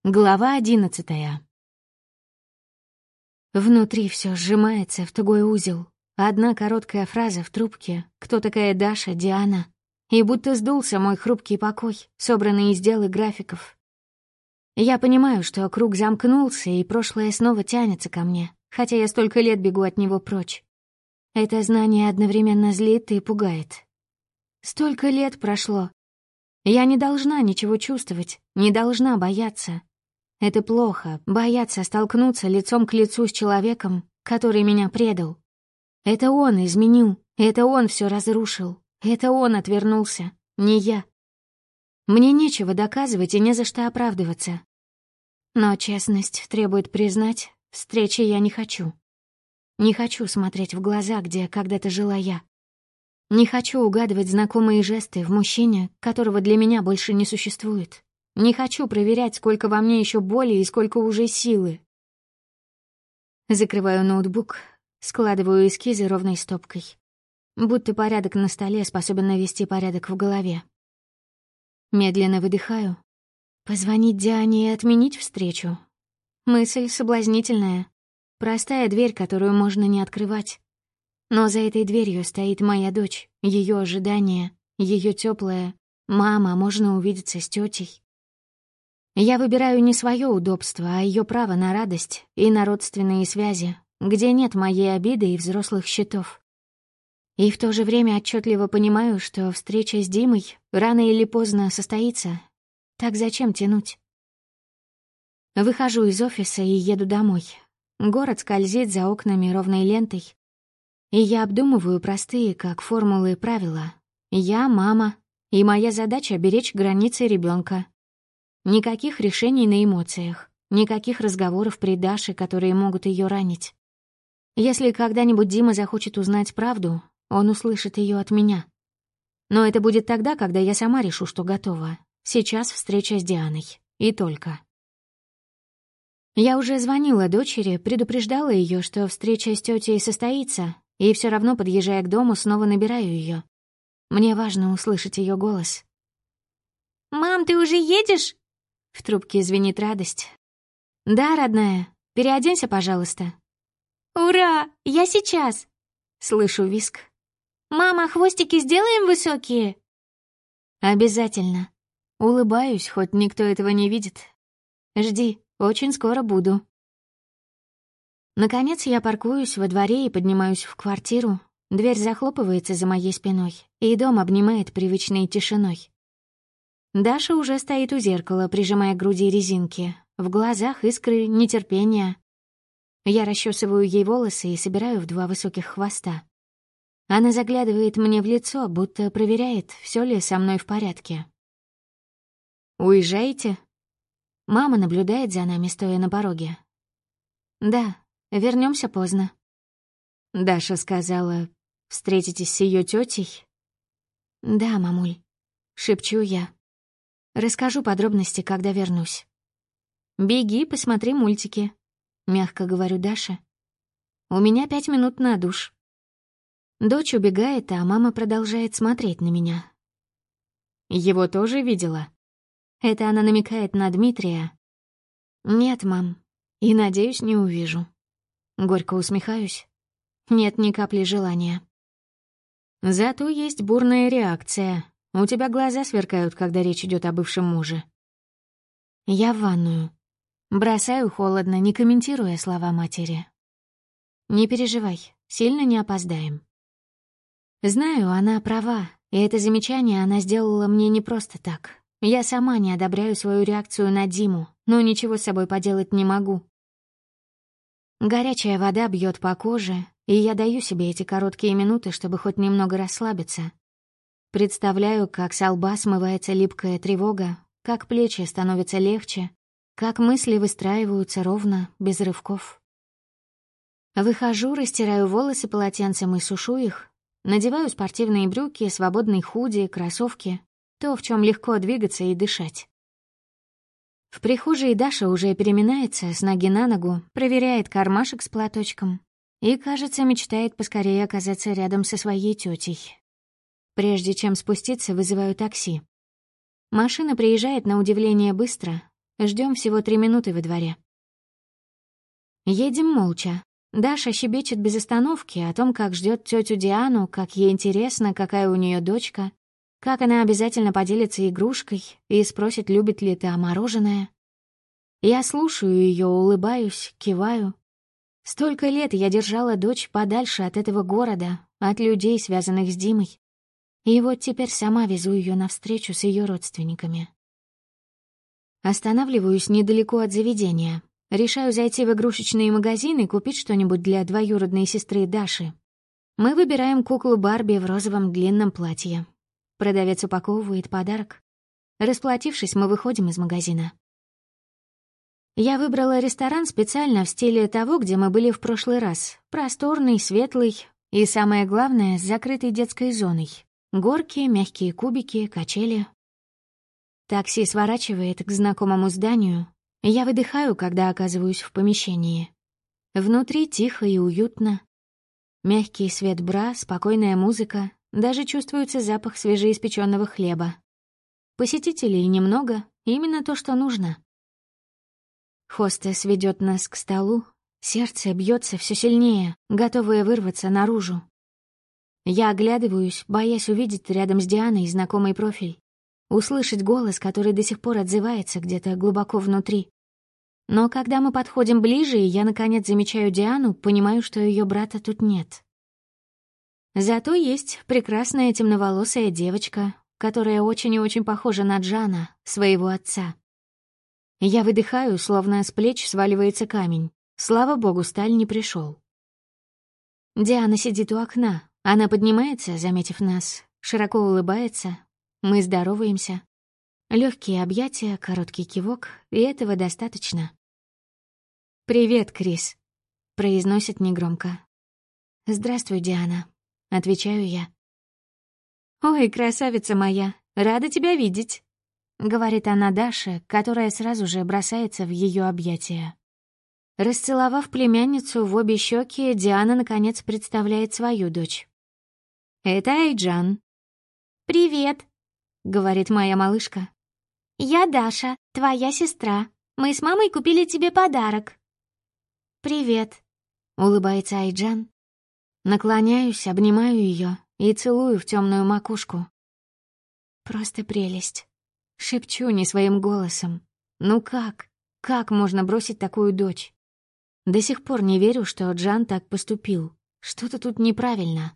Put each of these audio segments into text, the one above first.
Глава 11. Внутри все сжимается в тугой узел. Одна короткая фраза в трубке «Кто такая Даша, Диана?» И будто сдулся мой хрупкий покой, собранный из дел и графиков. Я понимаю, что круг замкнулся, и прошлое снова тянется ко мне, хотя я столько лет бегу от него прочь. Это знание одновременно злит и пугает. Столько лет прошло. Я не должна ничего чувствовать, не должна бояться. Это плохо — бояться столкнуться лицом к лицу с человеком, который меня предал. Это он изменил, это он все разрушил, это он отвернулся, не я. Мне нечего доказывать и не за что оправдываться. Но честность требует признать, встречи я не хочу. Не хочу смотреть в глаза, где когда-то жила я. Не хочу угадывать знакомые жесты в мужчине, которого для меня больше не существует. Не хочу проверять, сколько во мне еще боли и сколько уже силы. Закрываю ноутбук, складываю эскизы ровной стопкой. Будто порядок на столе способен навести порядок в голове. Медленно выдыхаю. Позвонить Диане и отменить встречу. Мысль соблазнительная. Простая дверь, которую можно не открывать. Но за этой дверью стоит моя дочь, ее ожидание, ее теплое «Мама, можно увидеться с тетей?» Я выбираю не свое удобство, а ее право на радость и на родственные связи, где нет моей обиды и взрослых счетов. И в то же время отчетливо понимаю, что встреча с Димой рано или поздно состоится. Так зачем тянуть? Выхожу из офиса и еду домой. Город скользит за окнами ровной лентой. И я обдумываю простые, как формулы, правила. Я мама, и моя задача — беречь границы ребенка. Никаких решений на эмоциях, никаких разговоров при Даше, которые могут ее ранить. Если когда-нибудь Дима захочет узнать правду, он услышит ее от меня. Но это будет тогда, когда я сама решу, что готова. Сейчас встреча с Дианой. И только. Я уже звонила дочери, предупреждала ее, что встреча с тетей состоится, и все равно, подъезжая к дому, снова набираю ее. Мне важно услышать ее голос. «Мам, ты уже едешь?» В трубке звенит радость. «Да, родная, переоденься, пожалуйста». «Ура! Я сейчас!» Слышу визг. «Мама, хвостики сделаем высокие?» «Обязательно». Улыбаюсь, хоть никто этого не видит. «Жди, очень скоро буду». Наконец я паркуюсь во дворе и поднимаюсь в квартиру. Дверь захлопывается за моей спиной, и дом обнимает привычной тишиной. Даша уже стоит у зеркала, прижимая к груди резинки. В глазах искры нетерпения. Я расчесываю ей волосы и собираю в 2 высоких хвоста. Она заглядывает мне в лицо, будто проверяет, все ли со мной в порядке. «Уезжаете?» Мама наблюдает за нами, стоя на пороге. «Да, вернемся поздно». Даша сказала, встретитесь с ее тетей. «Да, мамуль», — шепчу я. Расскажу подробности, когда вернусь. «Беги, посмотри мультики», — мягко говорю Даше. «У меня 5 минут на душ». Дочь убегает, а мама продолжает смотреть на меня. «Его тоже видела?» Это она намекает на Дмитрия. «Нет, мам, и, надеюсь, не увижу». Горько усмехаюсь. Нет ни капли желания. Зато есть бурная реакция. У тебя глаза сверкают, когда речь идет о бывшем муже. Я в ванную. Бросаю холодно, не комментируя слова матери. Не переживай, сильно не опоздаем. Знаю, она права, и это замечание она сделала мне не просто так. Я сама не одобряю свою реакцию на Диму, но ничего с собой поделать не могу. Горячая вода бьет по коже, и я даю себе эти короткие минуты, чтобы хоть немного расслабиться. Представляю, как со лба смывается липкая тревога, как плечи становятся легче, как мысли выстраиваются ровно, без рывков. Выхожу, растираю волосы полотенцем и сушу их, надеваю спортивные брюки, свободный худи, кроссовки, то, в чем легко двигаться и дышать. В прихожей Даша уже переминается с ноги на ногу, проверяет кармашек с платочком и, кажется, мечтает поскорее оказаться рядом со своей тетей. Прежде чем спуститься, вызываю такси. Машина приезжает на удивление быстро. Ждем всего 3 минуты во дворе. Едем молча. Даша щебечет без остановки о том, как ждет тетю Диану, как ей интересно, какая у нее дочка, как она обязательно поделится игрушкой и спросит, любит ли та мороженое. Я слушаю ее, улыбаюсь, киваю. Столько лет я держала дочь подальше от этого города, от людей, связанных с Димой. И вот теперь сама везу ее навстречу с ее родственниками. Останавливаюсь недалеко от заведения. Решаю зайти в игрушечный магазин и купить что-нибудь для двоюродной сестры Даши. Мы выбираем куклу Барби в розовом длинном платье. Продавец упаковывает подарок. Расплатившись, мы выходим из магазина. Я выбрала ресторан специально в стиле того, где мы были в прошлый раз. Просторный, светлый и, самое главное, с закрытой детской зоной. Горки, мягкие кубики, качели. Такси сворачивает к знакомому зданию. Я выдыхаю, когда оказываюсь в помещении. Внутри тихо и уютно. Мягкий свет бра, спокойная музыка, даже чувствуется запах свежеиспеченного хлеба. Посетителей немного, именно то, что нужно. Хостес ведет нас к столу, сердце бьется все сильнее, готовое вырваться наружу. Я оглядываюсь, боясь увидеть рядом с Дианой знакомый профиль, услышать голос, который до сих пор отзывается где-то глубоко внутри. Но когда мы подходим ближе, и я, наконец, замечаю Диану, понимаю, что ее брата тут нет. Зато есть прекрасная темноволосая девочка, которая очень и очень похожа на Джана, своего отца. Я выдыхаю, словно с плеч сваливается камень. Слава богу, Сталь не пришел. Диана сидит у окна. Она поднимается, заметив нас, широко улыбается. Мы здороваемся. Легкие объятия, короткий кивок, и этого достаточно. «Привет, Крис», — произносит негромко. «Здравствуй, Диана», — отвечаю я. «Ой, красавица моя, рада тебя видеть», — говорит она Даше, которая сразу же бросается в ее объятия. Расцеловав племянницу в обе щеки, Диана, наконец, представляет свою дочь. «Это Айджан». «Привет», — говорит моя малышка. «Я Даша, твоя сестра. Мы с мамой купили тебе подарок». «Привет», — улыбается Айджан. Наклоняюсь, обнимаю ее и целую в темную макушку. «Просто прелесть», — шепчу не своим голосом. «Ну как? Как можно бросить такую дочь? До сих пор не верю, что Джан так поступил. Что-то тут неправильно».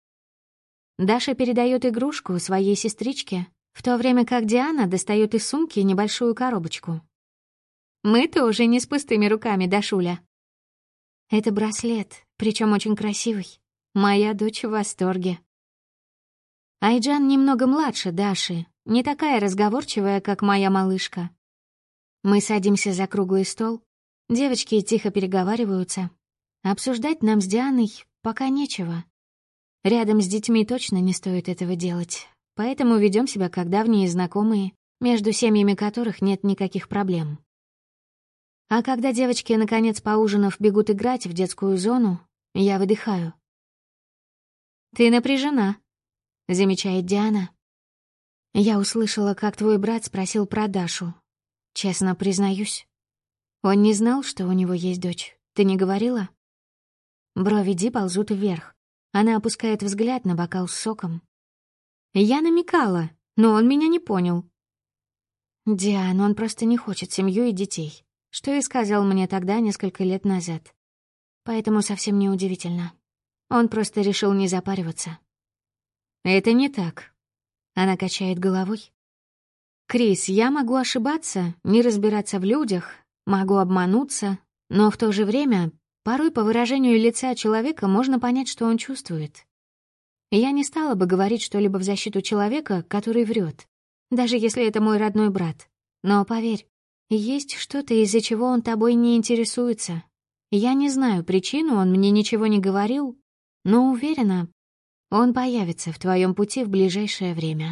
Даша передает игрушку своей сестричке, в то время как Диана достает из сумки небольшую коробочку. «Мы тоже не с пустыми руками, Дашуля». Это браслет, причем очень красивый. Моя дочь в восторге. Айджан немного младше Даши, не такая разговорчивая, как моя малышка. Мы садимся за круглый стол. Девочки тихо переговариваются. Обсуждать нам с Дианой пока нечего. Рядом с детьми точно не стоит этого делать, поэтому ведем себя как давние знакомые, между семьями которых нет никаких проблем. А когда девочки, наконец, поужинав, бегут играть в детскую зону, я выдыхаю. «Ты напряжена», — замечает Диана. «Я услышала, как твой брат спросил про Дашу. Честно признаюсь. Он не знал, что у него есть дочь. Ты не говорила?» Брови Ди ползут вверх. Она опускает взгляд на бокал с соком. «Я намекала, но он меня не понял». «Диан, он просто не хочет семью и детей, что и сказал мне тогда, несколько лет назад. Поэтому совсем не удивительно. Он просто решил не запариваться». «Это не так». Она качает головой. «Крис, я могу ошибаться, не разбираться в людях, могу обмануться, но в то же время порой по выражению лица человека можно понять, что он чувствует. Я не стала бы говорить что-либо в защиту человека, который врет, даже если это мой родной брат. Но поверь, есть что-то, из-за чего он тобой не интересуется. Я не знаю причину, он мне ничего не говорил, но уверена, он появится в твоем пути в ближайшее время».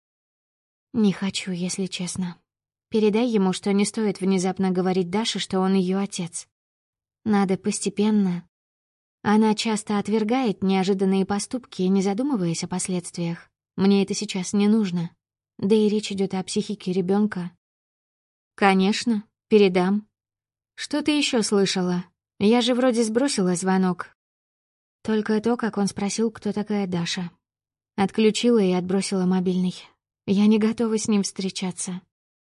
«Не хочу, если честно. Передай ему, что не стоит внезапно говорить Даше, что он ее отец. Надо постепенно. Она часто отвергает неожиданные поступки, не задумываясь о последствиях. Мне это сейчас не нужно. Да и речь идет о психике ребенка. «Конечно, передам. Что ты еще слышала? Я же вроде сбросила звонок. Только то, как он спросил, кто такая Даша. Отключила и отбросила мобильный. Я не готова с ним встречаться».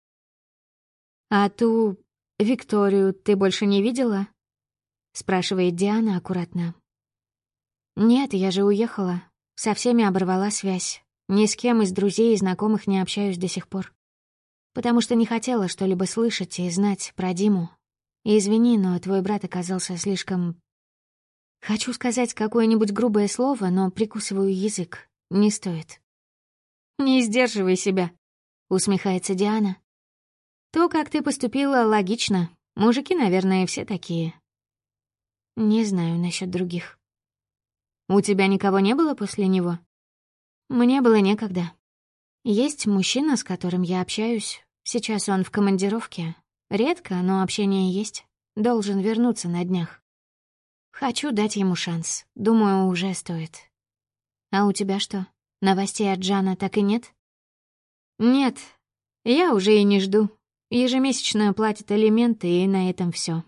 «А ту Викторию ты больше не видела?» — спрашивает Диана аккуратно. «Нет, я же уехала. Со всеми оборвала связь. Ни с кем из друзей и знакомых не общаюсь до сих пор. Потому что не хотела что-либо слышать и знать про Диму. И извини, но твой брат оказался слишком... Хочу сказать какое-нибудь грубое слово, но прикусываю язык. Не стоит». «Не сдерживай себя», — усмехается Диана. «То, как ты поступила, логично. Мужики, наверное, все такие». «Не знаю насчет других». «У тебя никого не было после него?» «Мне было некогда. Есть мужчина, с которым я общаюсь. Сейчас он в командировке. Редко, но общение есть. Должен вернуться на днях. Хочу дать ему шанс. Думаю, уже стоит. А у тебя что, новостей от Джана так и нет?» «Нет, я уже и не жду. Ежемесячно платит алименты, и на этом все.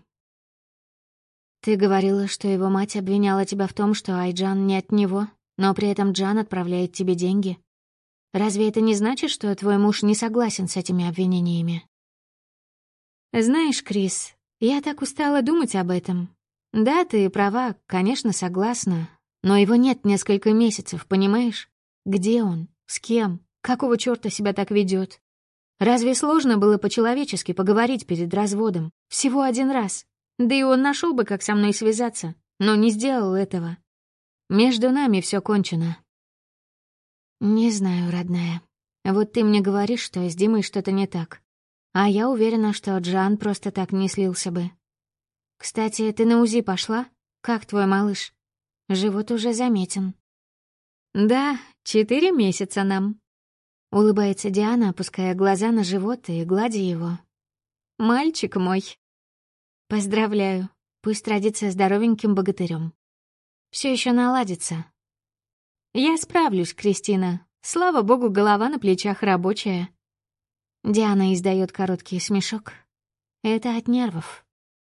«Ты говорила, что его мать обвиняла тебя в том, что Айджан не от него, но при этом Джан отправляет тебе деньги. Разве это не значит, что твой муж не согласен с этими обвинениями?» «Знаешь, Крис, я так устала думать об этом. Да, ты права, конечно, согласна, но его нет несколько месяцев, понимаешь? Где он? С кем? Какого чёрта себя так ведёт? Разве сложно было по-человечески поговорить перед разводом? Всего один раз. Да и он нашел бы, как со мной связаться, но не сделал этого. Между нами все кончено». «Не знаю, родная. Вот ты мне говоришь, что с Димой что-то не так. А я уверена, что Джан просто так не слился бы. Кстати, ты на УЗИ пошла? Как твой малыш? Живот уже заметен». «Да, 4 месяца нам», — улыбается Диана, опуская глаза на живот и гладя его. «Мальчик мой». «Поздравляю. Пусть родится здоровеньким богатырем. Все еще наладится». «Я справлюсь, Кристина. Слава богу, голова на плечах рабочая». Диана издает короткий смешок. Это от нервов.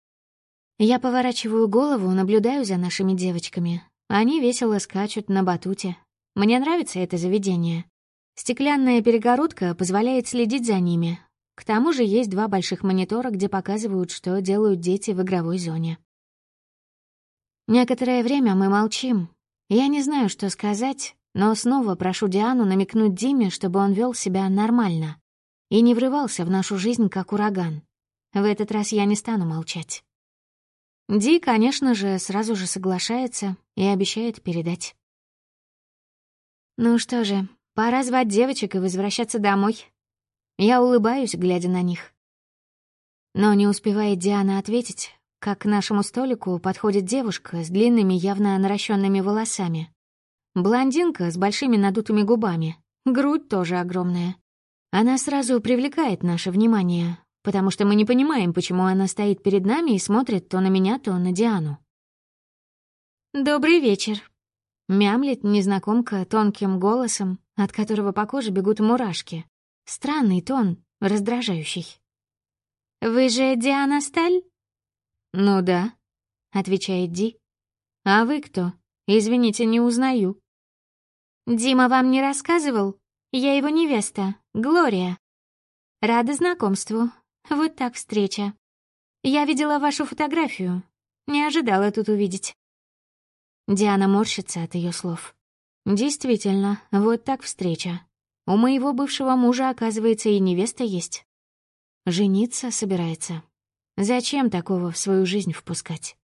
Я поворачиваю голову, наблюдаю за нашими девочками. Они весело скачут на батуте. Мне нравится это заведение. Стеклянная перегородка позволяет следить за ними. К тому же есть 2 больших монитора, где показывают, что делают дети в игровой зоне. Некоторое время мы молчим. Я не знаю, что сказать, но снова прошу Диану намекнуть Диме, чтобы он вел себя нормально и не врывался в нашу жизнь, как ураган. В этот раз я не стану молчать. Ди, конечно же, сразу же соглашается и обещает передать. Ну что же, пора звать девочек и возвращаться домой. Я улыбаюсь, глядя на них. Но не успевает Диана ответить, как к нашему столику подходит девушка с длинными, явно наращенными волосами. Блондинка с большими надутыми губами, грудь тоже огромная. Она сразу привлекает наше внимание, потому что мы не понимаем, почему она стоит перед нами и смотрит то на меня, то на Диану. «Добрый вечер», — мямлит незнакомка тонким голосом, от которого по коже бегут мурашки. Странный тон, раздражающий. «Вы же Диана Сталь?» «Ну да», — отвечает Ди. «А вы кто? Извините, не узнаю». «Дима вам не рассказывал? Я его невеста, Глория. Рада знакомству. Вот так встреча. Я видела вашу фотографию. Не ожидала тут увидеть». Диана морщится от ее слов. «Действительно, вот так встреча. У моего бывшего мужа, оказывается, и невеста есть. Жениться собирается. Зачем такого в свою жизнь впускать?»